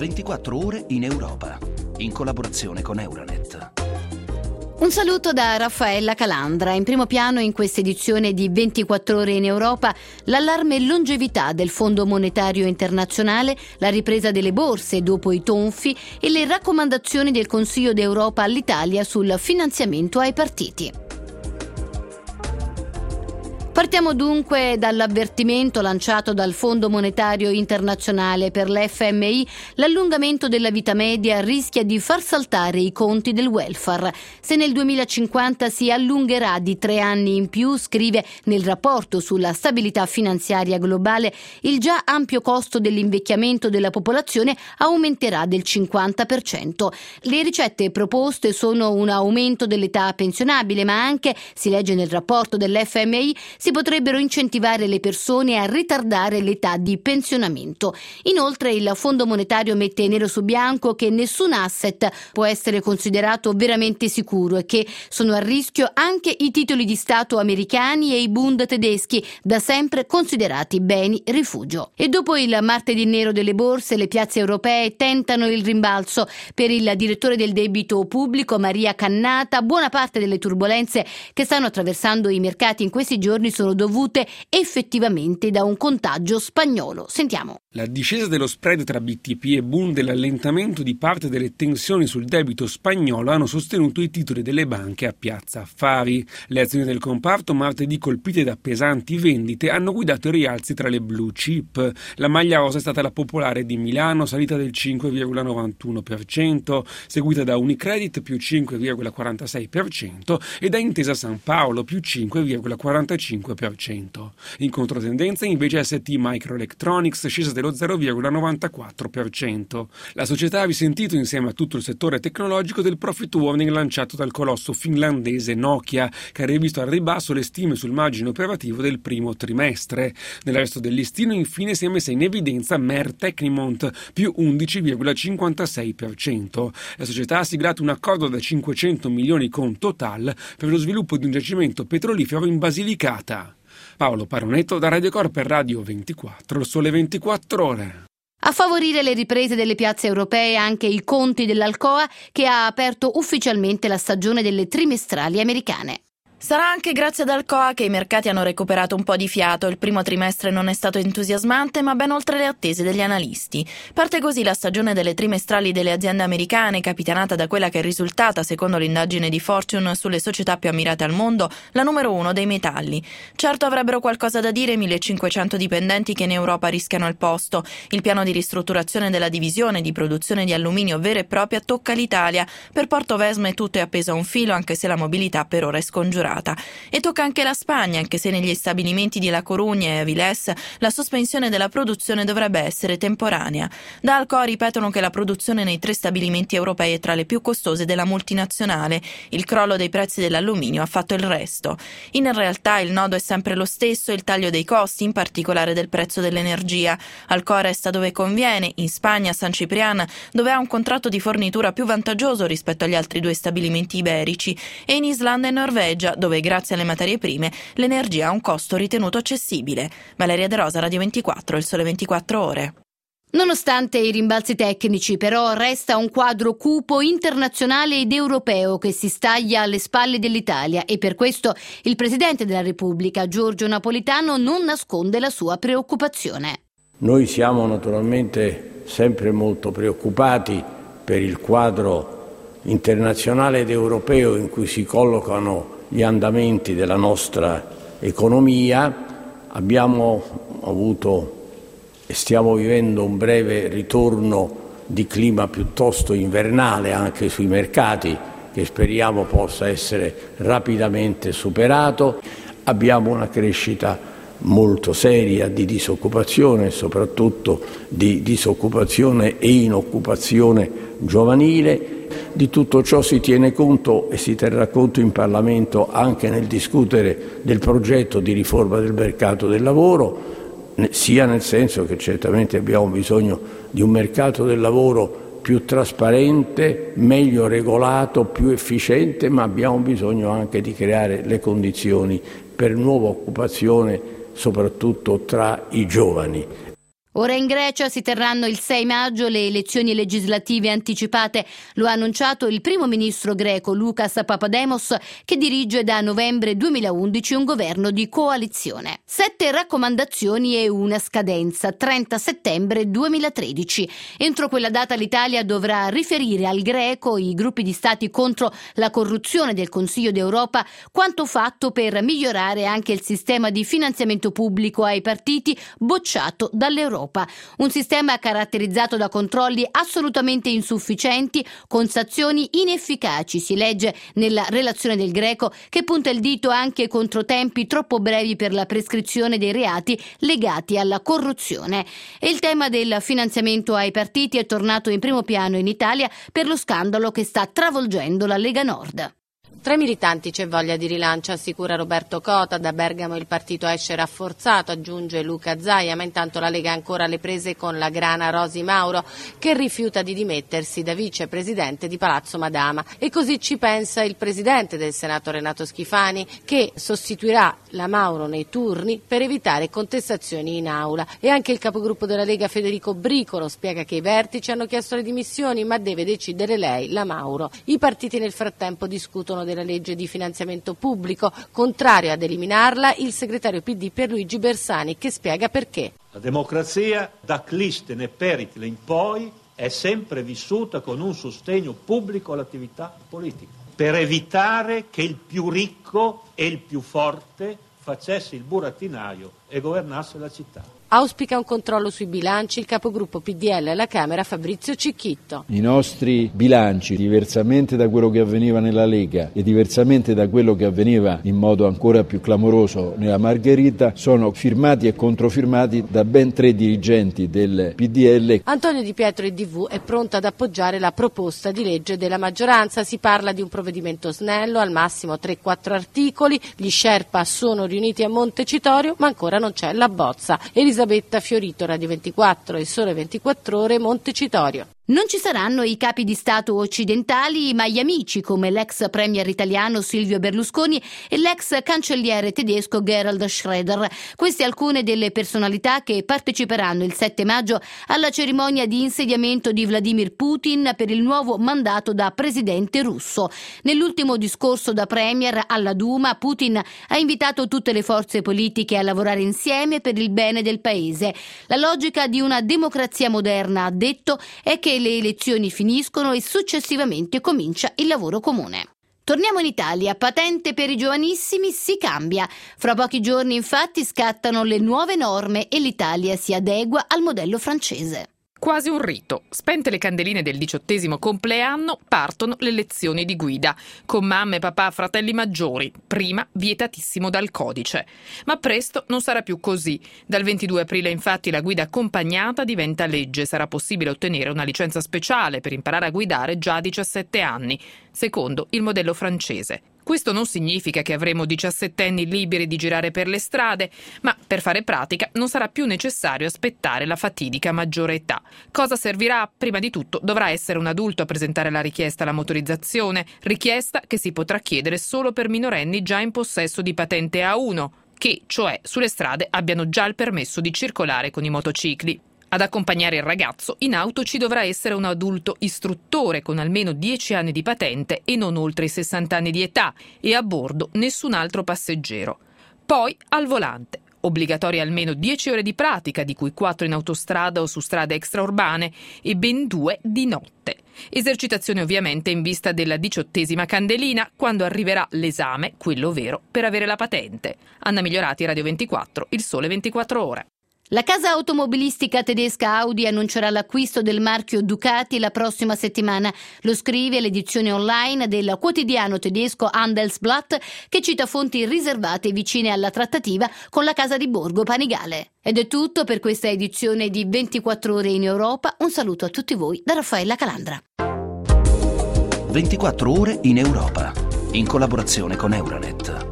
24 ore in Europa, in collaborazione con Euranet. Un saluto da Raffaella Calandra. In primo piano in questa edizione di 24 ore in Europa, l'allarme longevità del Fondo Monetario Internazionale, la ripresa delle borse dopo i tonfi e le raccomandazioni del Consiglio d'Europa all'Italia sul finanziamento ai partiti. Partiamo dunque dall'avvertimento lanciato dal Fondo Monetario Internazionale per l'FMI. L'allungamento della vita media rischia di far saltare i conti del welfare. Se nel 2050 si allungherà di 3 anni in più, scrive nel rapporto sulla stabilità finanziaria globale, il già ampio costo dell'invecchiamento della popolazione aumenterà del 50%. Le ricette proposte sono un aumento dell'età pensionabile, ma anche, si legge nel rapporto dell'FMI, si potrebbero incentivare le persone a ritardare l'età di pensionamento. Inoltre il Fondo Monetario mette nero su bianco che nessun asset può essere considerato veramente sicuro e che sono a rischio anche i titoli di Stato americani e i Bund tedeschi, da sempre considerati beni rifugio. E dopo il martedì nero delle borse, le piazze europee tentano il rimbalzo. Per il direttore del debito pubblico Maria Cannata, buona parte delle turbolenze che stanno attraversando i mercati in questi giorni sono dovute effettivamente da un contagio spagnolo. Sentiamo. La discesa dello spread tra BTP e Bund e l'allentamento di parte delle tensioni sul debito spagnolo hanno sostenuto i titoli delle banche a Piazza Affari. Le azioni del comparto, martedì colpite da pesanti vendite, hanno guidato i rialzi tra le blue chip. La maglia rosa è stata la Popolare di Milano, salita del 5,91%, seguita da Unicredit più 5,46% e da Intesa San Paolo più 5,45%. In controtendenza invece ST Microelectronics scesa dello 0,94%. La società ha risentito insieme a tutto il settore tecnologico del profit warning lanciato dal colosso finlandese Nokia, che ha rivisto al ribasso le stime sul margine operativo del primo trimestre. Nel resto del listino infine si è messa in evidenza Mer Tecnimont più 11,56%. La società ha siglato un accordo da 500 milioni con Total per lo sviluppo di un giacimento petrolifero in Basilicata. Paolo Paronetto da Radio Cor per Radio 24, il Sole 24 Ore. A favorire le riprese delle piazze europee anche i conti dell'Alcoa, che ha aperto ufficialmente la stagione delle trimestrali americane. Sarà anche grazie ad Alcoa che i mercati hanno recuperato un po' di fiato. Il primo trimestre non è stato entusiasmante, ma ben oltre le attese degli analisti. Parte così la stagione delle trimestrali delle aziende americane, capitanata da quella che è risultata, secondo l'indagine di Fortune sulle società più ammirate al mondo, la numero 1 dei metalli. Certo avrebbero qualcosa da dire 1.500 dipendenti che in Europa rischiano il posto. Il piano di ristrutturazione della divisione di produzione di alluminio vera e propria tocca l'Italia. Per Portovesme tutto è appeso a un filo, anche se la mobilità per ora è scongiurata. E tocca anche la Spagna, anche se negli stabilimenti di La Coruña e Avilés la sospensione della produzione dovrebbe essere temporanea. Da Alcoa ripetono che la produzione nei 3 stabilimenti europei è tra le più costose della multinazionale. Il crollo dei prezzi dell'alluminio ha fatto il resto. In realtà il nodo è sempre lo stesso, il taglio dei costi, in particolare del prezzo dell'energia. Alcoa resta dove conviene, in Spagna, a San Ciprián, dove ha un contratto di fornitura più vantaggioso rispetto agli altri 2 stabilimenti iberici, e in Islanda e Norvegia, dove grazie alle materie prime l'energia ha un costo ritenuto accessibile. Valeria De Rosa, Radio 24, il Sole 24 Ore. Nonostante i rimbalzi tecnici, però, resta un quadro cupo internazionale ed europeo che si staglia alle spalle dell'Italia, e per questo il Presidente della Repubblica, Giorgio Napolitano, non nasconde la sua preoccupazione. Noi siamo naturalmente sempre molto preoccupati per il quadro internazionale ed europeo in cui si collocano gli andamenti della nostra economia. Abbiamo avuto e stiamo vivendo un breve ritorno di clima piuttosto invernale anche sui mercati, che speriamo possa essere rapidamente superato. Abbiamo una crescita molto seria di disoccupazione, soprattutto di disoccupazione e inoccupazione giovanile. Di tutto ciò si tiene conto e si terrà conto in Parlamento anche nel discutere del progetto di riforma del mercato del lavoro, sia nel senso che certamente abbiamo bisogno di un mercato del lavoro più trasparente, meglio regolato, più efficiente, ma abbiamo bisogno anche di creare le condizioni per nuova occupazione, soprattutto tra i giovani. Ora in Grecia si terranno il 6 maggio le elezioni legislative anticipate. Lo ha annunciato il primo ministro greco Lucas Papademos, che dirige da novembre 2011 un governo di coalizione. 7 raccomandazioni e una scadenza, 30 settembre 2013. Entro quella data l'Italia dovrà riferire al Greco, i gruppi di stati contro la corruzione del Consiglio d'Europa, quanto fatto per migliorare anche il sistema di finanziamento pubblico ai partiti bocciato dall'Europa. Un sistema caratterizzato da controlli assolutamente insufficienti, con sanzioni inefficaci, si legge nella relazione del Greco, che punta il dito anche contro tempi troppo brevi per la prescrizione dei reati legati alla corruzione. E il tema del finanziamento ai partiti è tornato in primo piano in Italia per lo scandalo che sta travolgendo la Lega Nord. Tra i militanti c'è voglia di rilancio, assicura Roberto Cota. Da Bergamo il partito esce rafforzato, aggiunge Luca Zaia, ma intanto la Lega ha ancora le prese con la grana Rosi Mauro, che rifiuta di dimettersi da vicepresidente di Palazzo Madama. E così ci pensa il presidente del Senato Renato Schifani, che sostituirà la Mauro nei turni per evitare contestazioni in aula. E anche il capogruppo della Lega Federico Bricolo spiega che i vertici hanno chiesto le dimissioni, ma deve decidere lei, la Mauro. I partiti nel frattempo discutono della legge di finanziamento pubblico, contrario ad eliminarla il segretario PD Pierluigi Bersani, che spiega perché. La democrazia da Clistene e Pericle in poi è sempre vissuta con un sostegno pubblico all'attività politica, per evitare che il più ricco e il più forte facesse il burattinaio e governasse la città. Auspica un controllo sui bilanci il capogruppo PDL alla Camera Fabrizio Cicchitto. I nostri bilanci, diversamente da quello che avveniva nella Lega e diversamente da quello che avveniva in modo ancora più clamoroso nella Margherita, sono firmati e controfirmati da ben 3 dirigenti del PDL. Antonio Di Pietro IDV è pronto ad appoggiare la proposta di legge della maggioranza. Si parla di un provvedimento snello, al massimo 3-4 articoli. Gli Sherpa sono riuniti a Montecitorio, ma ancora non c'è la bozza. Elisabetta Fiorito, Radio 24 e Sole 24 Ore, Montecitorio. Non ci saranno i capi di Stato occidentali, ma gli amici come l'ex premier italiano Silvio Berlusconi e l'ex cancelliere tedesco Gerhard Schröder. Queste alcune delle personalità che parteciperanno il 7 maggio alla cerimonia di insediamento di Vladimir Putin per il nuovo mandato da presidente russo. Nell'ultimo discorso da premier alla Duma, Putin ha invitato tutte le forze politiche a lavorare insieme per il bene del paese. La logica di una democrazia moderna, ha detto, è che le elezioni finiscono e successivamente comincia il lavoro comune. Torniamo in Italia, patente per i giovanissimi si cambia. Fra pochi giorni infatti scattano le nuove norme e l'Italia si adegua al modello francese. Quasi un rito. Spente le candeline del 18° compleanno, partono le lezioni di guida, con mamme, papà, fratelli maggiori, prima vietatissimo dal codice. Ma presto non sarà più così. Dal 22 aprile infatti la guida accompagnata diventa legge. Sarà possibile ottenere una licenza speciale per imparare a guidare già a 17 anni, secondo il modello francese. Questo non significa che avremo 17enni liberi di girare per le strade, ma per fare pratica non sarà più necessario aspettare la fatidica maggiore età. Cosa servirà? Prima di tutto dovrà essere un adulto a presentare la richiesta alla motorizzazione, richiesta che si potrà chiedere solo per minorenni già in possesso di patente A1, che, cioè, sulle strade abbiano già il permesso di circolare con i motocicli. Ad accompagnare il ragazzo in auto ci dovrà essere un adulto istruttore con almeno 10 anni di patente e non oltre i 60 anni di età, e a bordo nessun altro passeggero. Poi al volante. Obbligatorie almeno 10 ore di pratica, di cui 4 in autostrada o su strade extraurbane e ben 2 di notte. Esercitazione ovviamente in vista della 18ª candelina, quando arriverà l'esame, quello vero, per avere la patente. Anna Migliorati, Radio 24, Il Sole 24 Ore. La casa automobilistica tedesca Audi annuncerà l'acquisto del marchio Ducati la prossima settimana. Lo scrive l'edizione online del quotidiano tedesco Handelsblatt, che cita fonti riservate vicine alla trattativa con la casa di Borgo Panigale. Ed è tutto per questa edizione di 24 Ore in Europa. Un saluto a tutti voi da Raffaella Calandra. 24 Ore in Europa, in collaborazione con Euronet.